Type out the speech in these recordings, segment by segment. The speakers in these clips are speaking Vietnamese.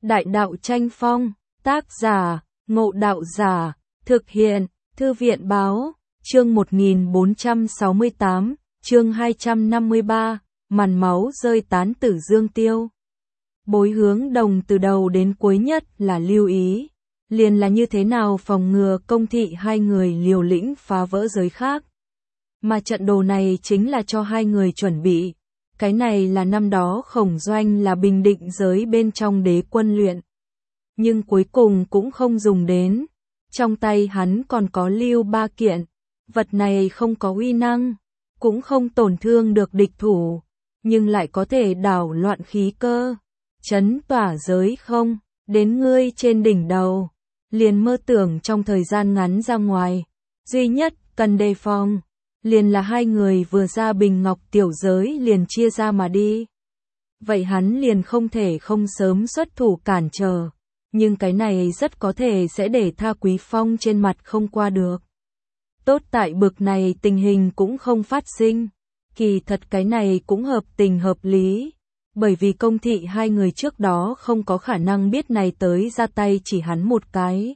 Đại đạo tranh phong, tác giả, Ngộ Đạo Giả, thực hiện, Thư viện báo, chương 1468, chương 253, màn máu rơi tán tử Dương Tiêu. Bối Hướng Đồng từ đầu đến cuối nhất là lưu ý, liền là như thế nào phòng ngừa Công Thị hai người liều lĩnh phá vỡ giới khác. Mà trận đồ này chính là cho hai người chuẩn bị. Cái này là năm đó Khổng Doanh là bình định giới bên trong đế quân luyện. Nhưng cuối cùng cũng không dùng đến. Trong tay hắn còn có lưu ba kiện. Vật này không có uy năng, cũng không tổn thương được địch thủ, nhưng lại có thể đảo loạn khí cơ, chấn tỏa giới không, đến ngươi trên đỉnh đầu. Liền mơ tưởng trong thời gian ngắn ra ngoài. Duy nhất cần đề phòng liền là hai người vừa ra bình ngọc tiểu giới liền chia ra mà đi. Vậy hắn liền không thể không sớm xuất thủ cản trở, nhưng cái này rất có thể sẽ để Tha Quý Phong trên mặt không qua được. Tốt tại bực này tình hình cũng không phát sinh, kỳ thật cái này cũng hợp tình hợp lý, bởi vì Công Thị hai người trước đó không có khả năng biết này tới ra tay chỉ hắn một cái.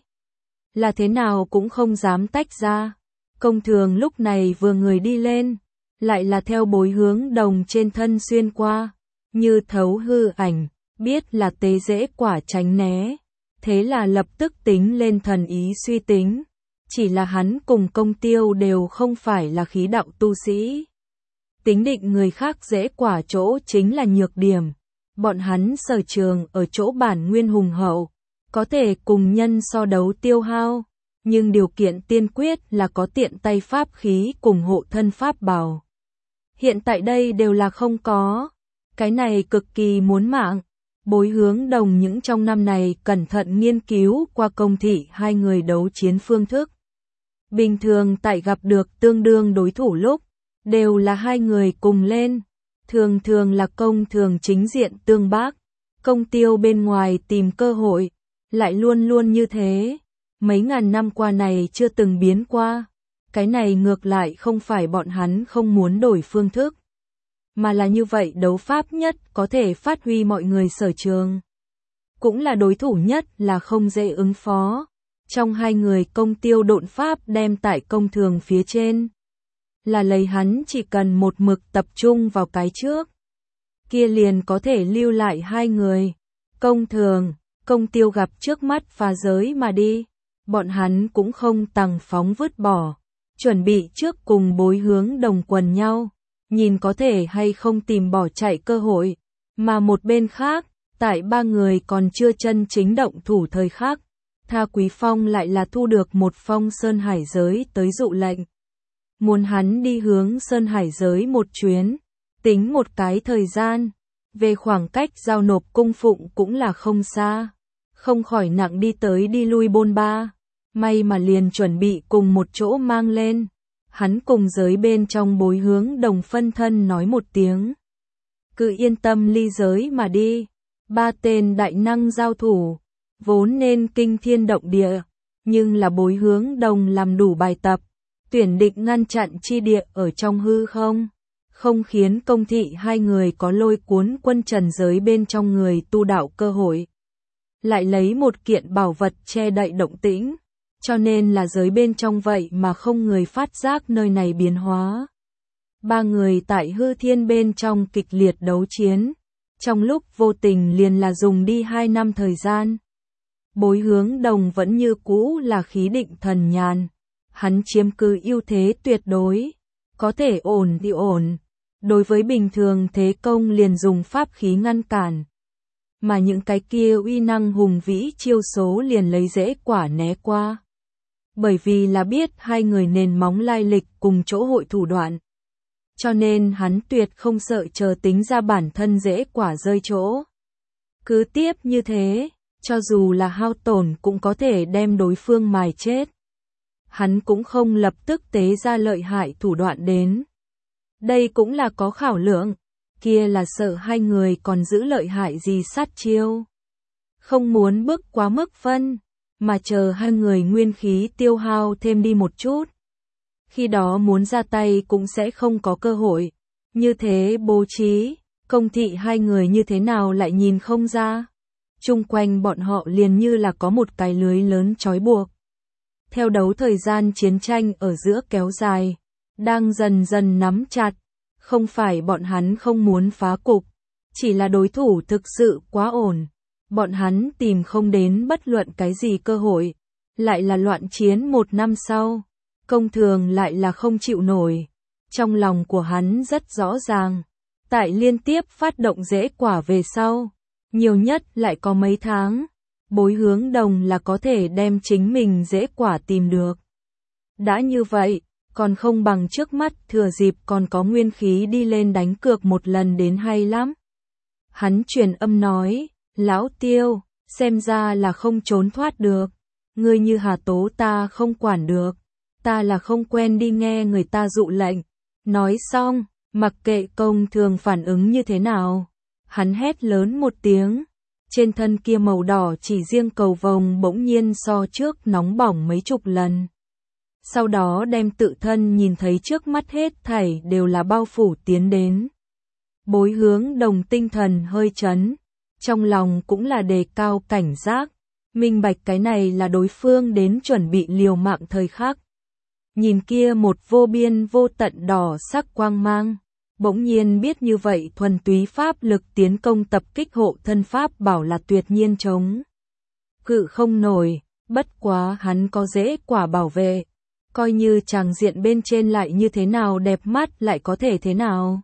Là thế nào cũng không dám tách ra. Công Thường lúc này vừa người đi lên, lại là theo Bối Hướng Đồng trên thân xuyên qua, như thấu hư ảnh, biết là tế dễ quả tránh né, thế là lập tức tính lên thần ý suy tính, chỉ là hắn cùng Công Tiêu đều không phải là khí đạo tu sĩ. Tính định người khác dễ quả chỗ chính là nhược điểm, bọn hắn sở trường ở chỗ bản nguyên hùng hậu, có thể cùng nhân so đấu tiêu hao. Nhưng điều kiện tiên quyết là có tiện tay pháp khí cùng hộ thân pháp bảo. Hiện tại đây đều là không có. Cái này cực kỳ muốn mạng. Bối Hướng Đồng những trong năm này cẩn thận nghiên cứu qua Công Thị hai người đấu chiến phương thức. Bình thường tại gặp được tương đương đối thủ lúc, đều là hai người cùng lên. Thường thường là Công Thường chính diện tương bác, Công Tiêu bên ngoài tìm cơ hội, lại luôn luôn như thế. Mấy ngàn năm qua này chưa từng biến qua, cái này ngược lại không phải bọn hắn không muốn đổi phương thức, mà là như vậy đấu pháp nhất có thể phát huy mọi người sở trường. Cũng là đối thủ nhất là không dễ ứng phó. Trong hai người Công Tiêu độn pháp đem tại Công Thường phía trên, là lấy hắn chỉ cần một mực tập trung vào cái trước, kia liền có thể lưu lại hai người. Công Thường, Công Tiêu gặp trước mắt phá giới mà đi. Bọn hắn cũng không tằng phóng vứt bỏ, chuẩn bị trước cùng Bối Hướng Đồng quần nhau, nhìn có thể hay không tìm bỏ chạy cơ hội, mà một bên khác, tại ba người còn chưa chân chính động thủ thời khắc, Tha Quý Phong lại là thu được một phong Sơn Hải giới tới dụ lệnh. Muốn hắn đi hướng Sơn Hải giới một chuyến, tính một cái thời gian, về khoảng cách giao nộp cung phụng cũng là không xa, không khỏi nặng đi tới đi lui bôn ba. May mà liền chuẩn bị cùng một chỗ mang lên. Hắn cùng giới bên trong Bối Hướng Đồng phân thân nói một tiếng. Cứ yên tâm ly giới mà đi. Ba tên đại năng giao thủ, vốn nên kinh thiên động địa, nhưng là Bối Hướng Đồng làm đủ bài tập, tuyển định ngăn chặn chi địa ở trong hư không, không khiến Công Thị hai người có lôi cuốn quân trần giới bên trong người tu đạo cơ hội. Lại lấy một kiện bảo vật che đậy động tĩnh. Cho nên là giới bên trong vậy mà không người phát giác nơi này biến hóa. Ba người tại hư thiên bên trong kịch liệt đấu chiến. Trong lúc vô tình liền là dùng đi 2 năm thời gian. Bối Hướng Đồng vẫn như cũ là khí định thần nhàn. Hắn chiếm cứ ưu thế tuyệt đối. Có thể ổn thì ổn. Đối với bình thường thế công liền dùng pháp khí ngăn cản. Mà những cái kia uy năng hùng vĩ chiêu số liền lấy dễ quả né qua. Bởi vì là biết hai người nền móng lai lịch cùng chỗ hội thủ đoạn. Cho nên hắn tuyệt không sợ chờ tính ra bản thân dễ quả rơi chỗ. Cứ tiếp như thế, cho dù là hao tổn cũng có thể đem đối phương mài chết. Hắn cũng không lập tức tế ra lợi hại thủ đoạn đến. Đây cũng là có khảo lượng, kia là sợ hai người còn giữ lợi hại gì sát chiêu. Không muốn bước quá mức phân. Mà chờ hai người nguyên khí tiêu hao thêm đi một chút. Khi đó muốn ra tay cũng sẽ không có cơ hội. Như thế bố trí, Công Thị hai người như thế nào lại nhìn không ra. chung quanh bọn họ liền như là có một cái lưới lớn trói buộc. Theo đấu thời gian chiến tranh ở giữa kéo dài, đang dần dần nắm chặt, không phải bọn hắn không muốn phá cục, chỉ là đối thủ thực sự quá ổn, bọn hắn tìm không đến bất luận cái gì cơ hội, lại là loạn chiến 1 năm sau, Công Thường lại là không chịu nổi. Trong lòng của hắn rất rõ ràng, tại liên tiếp phát động rễ quả về sau, nhiều nhất lại có mấy tháng, Bối Hướng Đồng là có thể đem chính mình rễ quả tìm được. Đã như vậy, còn không bằng trước mắt thừa dịp còn có nguyên khí đi lên đánh cược một lần đến hay lắm. Hắn truyền âm nói, Lão Tiêu, xem ra là không trốn thoát được, ngươi như Hà Tố ta không quản được, ta là không quen đi nghe người ta dụ lệnh. Nói xong, mặc kệ Công Thường phản ứng như thế nào, hắn hét lớn một tiếng, trên thân kia màu đỏ chỉ riêng cầu vồng bỗng nhiên so trước nóng bỏng mấy chục lần. Sau đó đem tự thân nhìn thấy trước mắt hết thảy đều là bao phủ tiến đến. Bối Hướng Đồng tinh thần hơi chấn, trong lòng cũng là đề cao cảnh giác, minh bạch cái này là đối phương đến chuẩn bị liều mạng thời khắc. Nhìn kia một vô biên vô tận đỏ sắc quang mang, bỗng nhiên biết như vậy thuần túy pháp lực tiến công tập kích hộ thân pháp bảo là tuyệt nhiên chống cự không nổi, bất quá hắn có rễ quả bảo vệ, coi như tràng diện bên trên lại như thế nào đẹp mắt lại có thể thế nào.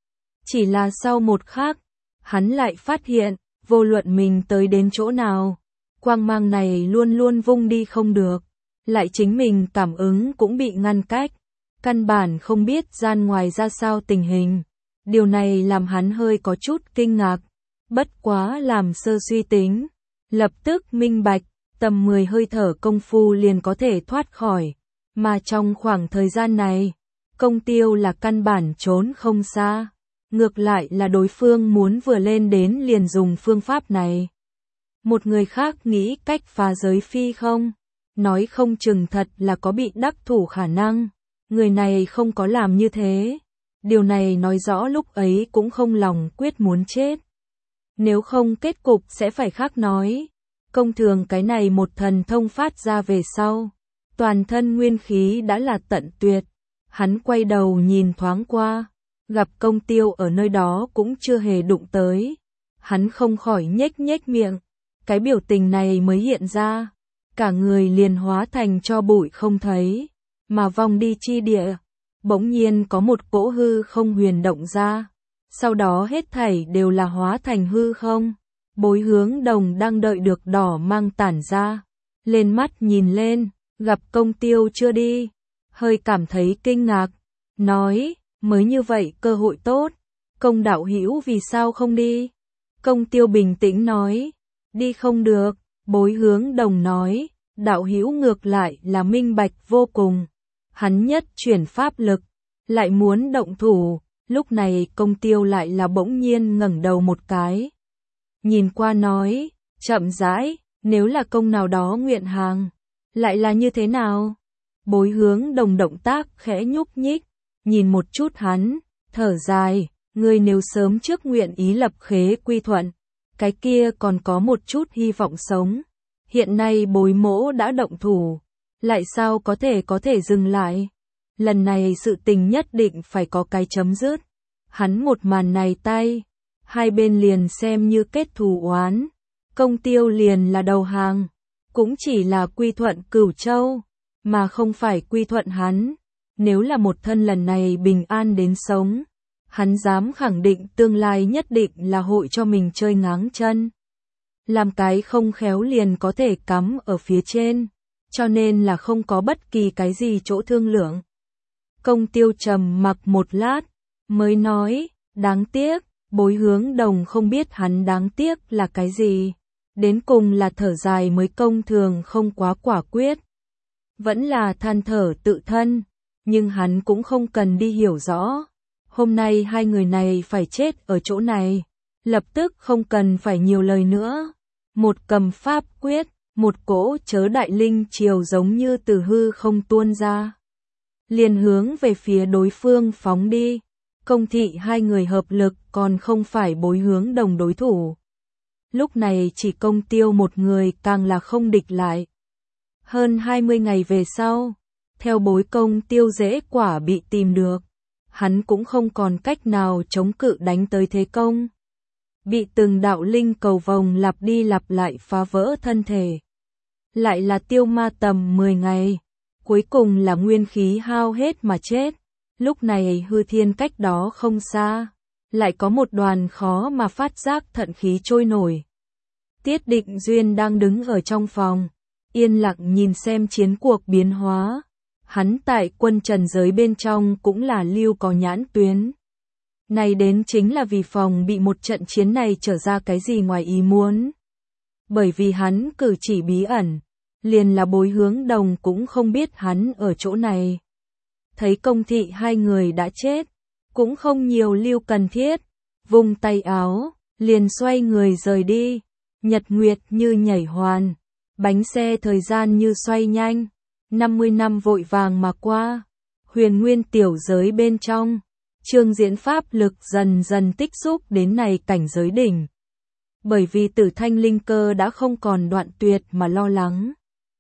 Chỉ là sau một khắc, hắn lại phát hiện, vô luận mình tới đến chỗ nào, quang mang này luôn luôn vung đi không được, lại chính mình cảm ứng cũng bị ngăn cách, căn bản không biết gian ngoài ra sao tình hình. Điều này làm hắn hơi có chút kinh ngạc, bất quá làm sơ suy tính, lập tức minh bạch, tầm 10 hơi thở công phu liền có thể thoát khỏi, mà trong khoảng thời gian này, Công Tiêu là căn bản trốn không xa, ngược lại là đối phương muốn vừa lên đến liền dùng phương pháp này. Một người khác nghĩ cách phá giới phi không, nói không chừng thật là có bị đắc thủ khả năng, người này không có làm như thế. Điều này nói rõ lúc ấy cũng không lòng quyết muốn chết. Nếu không kết cục sẽ phải khác nói. Công Thường cái này một thần thông phát ra về sau, toàn thân nguyên khí đã là tận tuyệt. Hắn quay đầu nhìn thoáng qua, gặp Công Tiêu ở nơi đó cũng chưa hề đụng tới. Hắn không khỏi nhếch nhếch miệng, cái biểu tình này mới hiện ra, cả người liền hóa thành tro bụi không thấy, mà vòng đi chi địa. Bỗng nhiên có một cỗ hư không huyền động ra, sau đó hết thảy đều là hóa thành hư không. Bối Hướng Đồng đang đợi được đỏ mang tản ra, lên mắt nhìn lên, gặp Công Tiêu chưa đi, hơi cảm thấy kinh ngạc, nói, mới như vậy cơ hội tốt, Công đạo hữu vì sao không đi? Công Tiêu bình tĩnh nói, đi không được. Bối Hướng Đồng nói, đạo hữu ngược lại là minh bạch vô cùng. Hắn nhất chuyển pháp lực, lại muốn động thủ, lúc này Công Tiêu lại là bỗng nhiên ngẩng đầu một cái. Nhìn qua nói, chậm rãi, nếu là công nào đó nguyện hàng, lại là như thế nào? Bối Hướng Đồng động tác khẽ nhúc nhích, nhìn một chút hắn, thở dài, ngươi nếu sớm trước nguyện ý lập khế quy thuận, cái kia còn có một chút hy vọng sống. Hiện nay Bối mỗ đã động thủ, lại sao có thể dừng lại? Lần này sự tình nhất định phải có cái chấm dứt. Hắn một màn này tay, hai bên liền xem như kết thù oán. Công Tiêu liền là đầu hàng, cũng chỉ là quy thuận Cửu Châu, mà không phải quy thuận hắn. Nếu là một thân lần này bình an đến sống, hắn dám khẳng định tương lai nhất định là hội cho mình chơi ngáng chân. Làm cái không khéo liền có thể cắm ở phía trên, cho nên là không có bất kỳ cái gì chỗ thương lượng. Công Tiêu trầm mặc một lát, mới nói, đáng tiếc, Bối Hướng Đồng không biết hắn đáng tiếc là cái gì. Đến cùng là thở dài mới Công Thường không quá quả quyết. Vẫn là than thở tự thân, nhưng hắn cũng không cần đi hiểu rõ. Hôm nay hai người này phải chết ở chỗ này, lập tức không cần phải nhiều lời nữa. Một cầm pháp quyết, một cỗ chớ đại linh triều giống như từ hư không tuôn ra, liền hướng về phía đối phương phóng đi. Công thị hai người hợp lực còn không phải Bối Hướng Đồng đối thủ. lúc này chỉ Công Tiêu một người càng là không địch lại. Hơn 20 ngày về sau, theo bối Công Tiêu Dễ Quả bị tìm được, hắn cũng không còn cách nào chống cự đánh tới thế công. Bị từng đạo linh cầu vồng lặp đi lặp lại phá vỡ thân thể. Lại là tiêu ma tầm 10 ngày, cuối cùng là nguyên khí hao hết mà chết. Lúc này hư thiên cách đó không xa, lại có một đoàn khó mà phát giác thận khí trôi nổi. Tiết Định Duyên đang đứng ở trong phòng, yên lặng nhìn xem chiến cuộc biến hóa. Hắn tại quân trần giới bên trong cũng là lưu có nhãn tuyến. Này đến chính là vì phòng bị một trận chiến này trở ra cái gì ngoài ý muốn. Bởi vì hắn cử chỉ bí ẩn, liền là Bối Hướng Đồng cũng không biết hắn ở chỗ này. Thấy Công Thị hai người đã chết, cũng không nhiều lưu cần thiết, vung tay áo, liền xoay người rời đi. Nhật nguyệt như nhảy hoàn, bánh xe thời gian như xoay nhanh, 50 năm vội vàng mà qua. Huyền nguyên tiểu giới bên trong, Trương Diễn pháp lực dần dần tích xúc đến này cảnh giới đỉnh. Bởi vì Tử Thanh linh cơ đã không còn đoạn tuyệt mà lo lắng.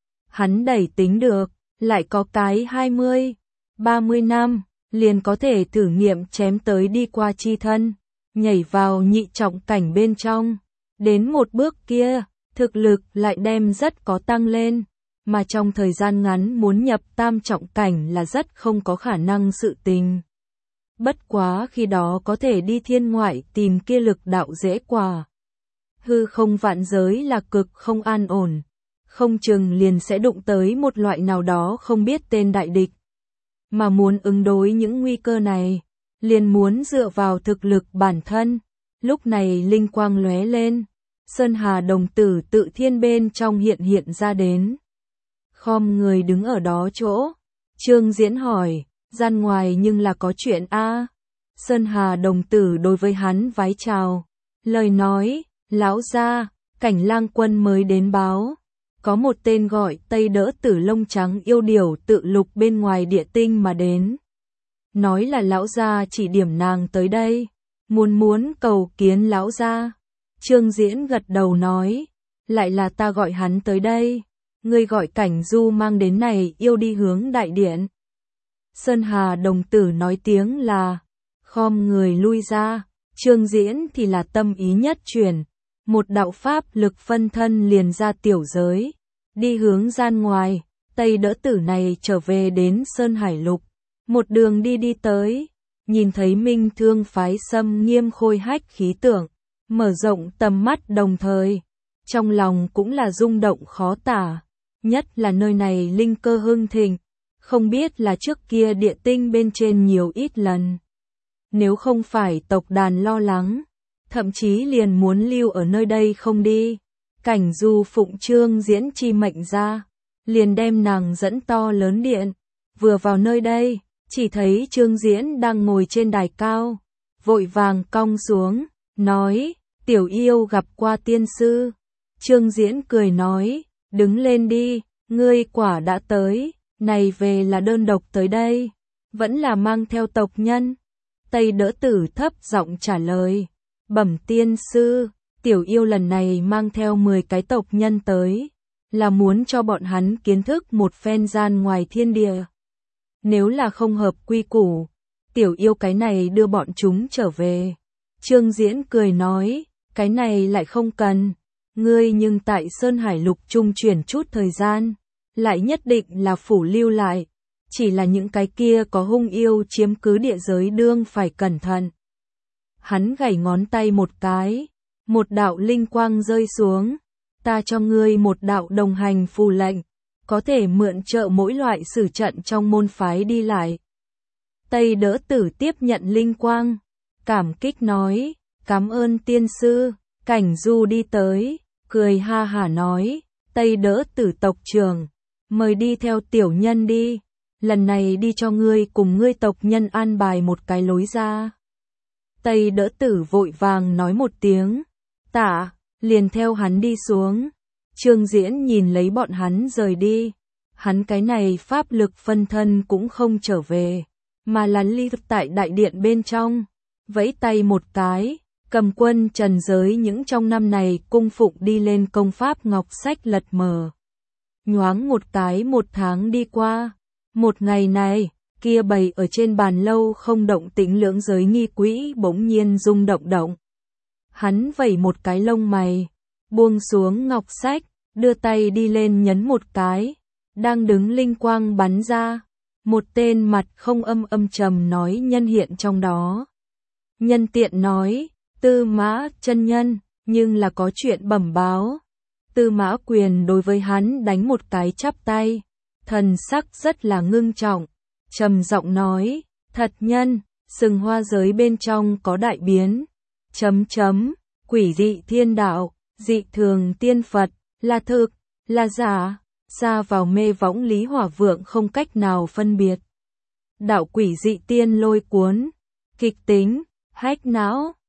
Hắn đẩy tính được, lại có cái 20, 30 năm, liền có thể thử nghiệm chém tới đi qua chi thân, nhảy vào nhị trọng cảnh bên trong. Đến một bước kia, thực lực lại đem rất có tăng lên, mà trong thời gian ngắn muốn nhập tam trọng cảnh là rất không có khả năng sự tình. Bất quá khi đó có thể đi thiên ngoại tìm kia lực đạo dễ quả. Hư không vạn giới là cực không an ổn, không chừng liền sẽ đụng tới một loại nào đó không biết tên đại địch. Mà muốn ứng đối những nguy cơ này, liền muốn dựa vào thực lực bản thân. Lúc này linh quang lóe lên, Sơn Hà đồng tử tự thiên bên trong hiện ra đến. Khom người đứng ở đó chỗ, Trương Diễn hỏi, gian ngoài nhưng là có chuyện a? Sơn Hà đồng tử đối với hắn vái chào, lời nói, lão gia, Cảnh Lang quân mới đến báo, có một tên gọi Tây Đỡ Tử lông trắng yêu điểu tự lục bên ngoài địa tinh mà đến. Nói là lão gia chỉ điểm nàng tới đây, muốn cầu kiến lão gia. Trương Diễn gật đầu nói, lại là ta gọi hắn tới đây, ngươi gọi Cảnh Du mang đến này yêu đi hướng đại điện. Sơn Hà đồng tử nói tiếng là, khom người lui ra, Trương Diễn thì là tâm ý nhất chuyển, một đạo pháp lực phân thân liền ra tiểu giới, đi hướng gian ngoài. Tây Đỡ Tử này trở về đến Sơn Hải Lục, một đường đi tới, nhìn thấy Minh Thương phái xâm nghiêm khôi hách khí tượng, mở rộng tầm mắt đồng thời, trong lòng cũng là rung động khó tả, nhất là nơi này linh cơ hưng thịnh, không biết là trước kia địa tinh bên trên nhiều ít lần. Nếu không phải tộc đàn lo lắng, thậm chí liền muốn lưu ở nơi đây không đi, Cảnh Du phụng Trương Diễn chi mệnh ra, liền đem nàng dẫn to lớn điện, vừa vào nơi đây, chỉ thấy Trương Diễn đang ngồi trên đài cao, vội vàng cong xuống, nói, tiểu yêu gặp qua tiên sư. Trương Diễn cười nói, đứng lên đi, ngươi quả đã tới, này về là đơn độc tới đây, vẫn là mang theo tộc nhân. Tây Đỡ Tử thấp giọng trả lời, bẩm tiên sư, tiểu yêu lần này mang theo 10 cái tộc nhân tới, là muốn cho bọn hắn kiến thức một phen gian ngoài thiên địa. Nếu là không hợp quy củ, tiểu yêu cái này đưa bọn chúng trở về. Trương Diễn cười nói, cái này lại không cần, ngươi nhưng tại Sơn Hải Lục trung chuyển chút thời gian, lại nhất định là phủ lưu lại, chỉ là những cái kia có hung yêu chiếm cứ địa giới đương phải cẩn thận. Hắn gảy ngón tay một cái, một đạo linh quang rơi xuống, ta cho ngươi một đạo đồng hành phù lệnh, có thể mượn trợ mỗi loại sử trận trong môn phái đi lại. Tây Đỡ Tử tiếp nhận linh quang, cảm kích nói, cảm ơn tiên sư. Cảnh Du đi tới, cười ha hả nói, Tây Đỡ Tử tộc trưởng, mời đi theo tiểu nhân đi, lần này đi cho ngươi cùng ngươi tộc nhân an bài một cái lối ra. Tây Đỡ Tử vội vàng nói một tiếng, tạ, liền theo hắn đi xuống. Trương Diễn nhìn lấy bọn hắn rời đi, hắn cái này pháp lực phân thân cũng không trở về, mà là ly tại đại điện bên trong, vẫy tay một cái, Cầm quân trần giới những trong năm này cung phụng đi lên công pháp ngọc sách lật mờ. Nhoáng một cái 1 tháng đi qua, một ngày này, kia bày ở trên bàn lâu không động tĩnh lưỡng giới nghi quỹ bỗng nhiên rung động động. Hắn vẩy một cái lông mày, buông xuống ngọc sách, đưa tay đi lên nhấn một cái, đang đứng linh quang bắn ra, một tên mặt không âm trầm nói nhân hiện trong đó. Nhân tiện nói, Tư Mã chân nhân, nhưng là có chuyện bẩm báo. Tư Mã Quyền đối với hắn đánh một cái chắp tay, thần sắc rất là ngưng trọng, trầm giọng nói, thật nhân, Sừng Hoa giới bên trong có đại biến. Quỷ dị thiên đạo, dị thường tiên Phật, là thực, là giả, xa vào mê võng Lý Hỏa Vượng không cách nào phân biệt. Đạo quỷ dị tiên lôi cuốn, kịch tính, hách não,